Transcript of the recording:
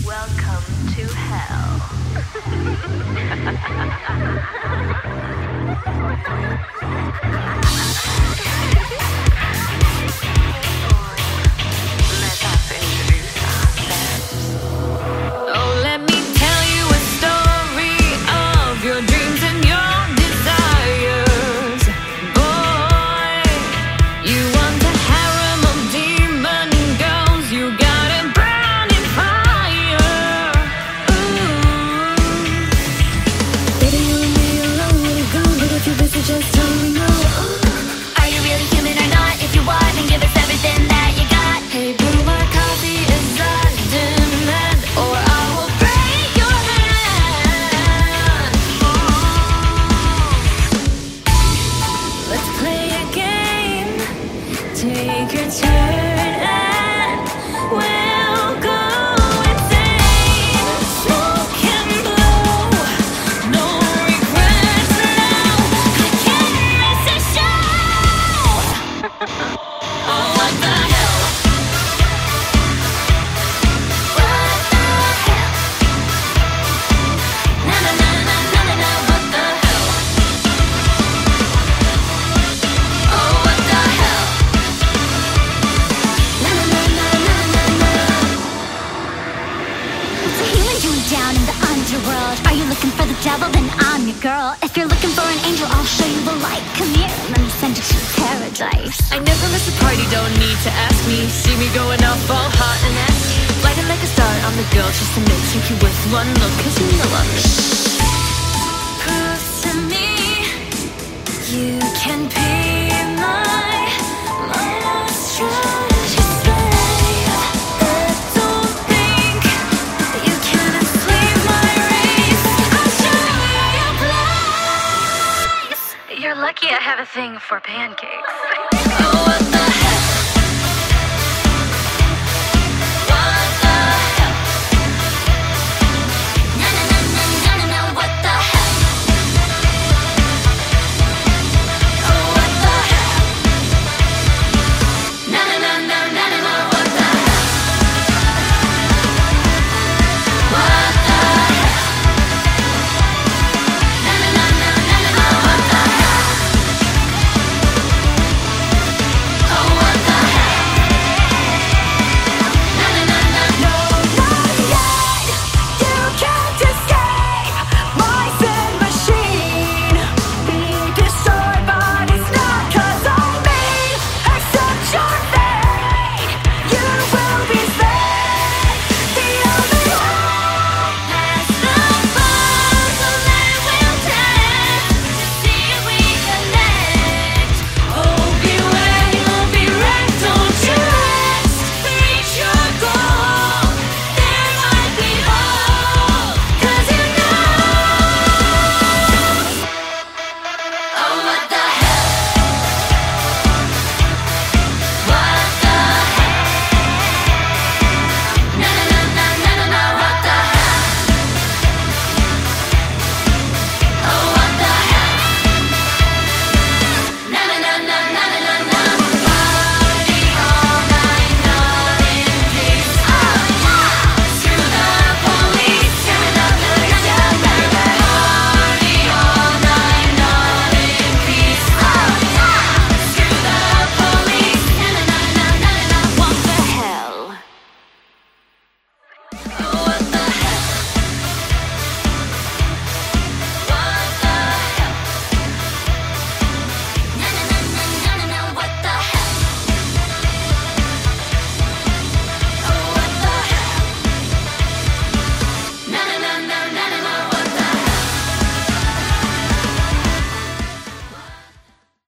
Welcome to hell. Let us introduce ourselves. Oh, let me tell you a story of your dreams and your desires. Boy, you want a harem of demon girls. You got it burning fire. Ooh. Baby, you and me alone will go, but if you're busy, just tell me no. Are you really human or not? If you are, then give us everything that you got. Hey, brew my coffee is that demand, or I will break your hand. Let's play a game. Take your turn and we'll go insane. Smoke and blow, no regrets now. I can't miss a show. Oh, what the hell? What the hell? Na na na na na na na. What the hell? Oh, what the hell? Na na na na na na na. What's a human doing down in the underworld? Are you looking for the devil? Then I'm your girl. If you're looking for an angel, I'll show you the light. Come here, let me send you to paradise. I never miss a party, don't need to ask me. See me going up all hot and nasty. Lighting like a star, I'm the girl just to take you with one look. Cause you know I'm prove to me you can be my most treasured slave. But don't think you can enslave my race. I'll show you your place. You're lucky I have a thing for pancakes.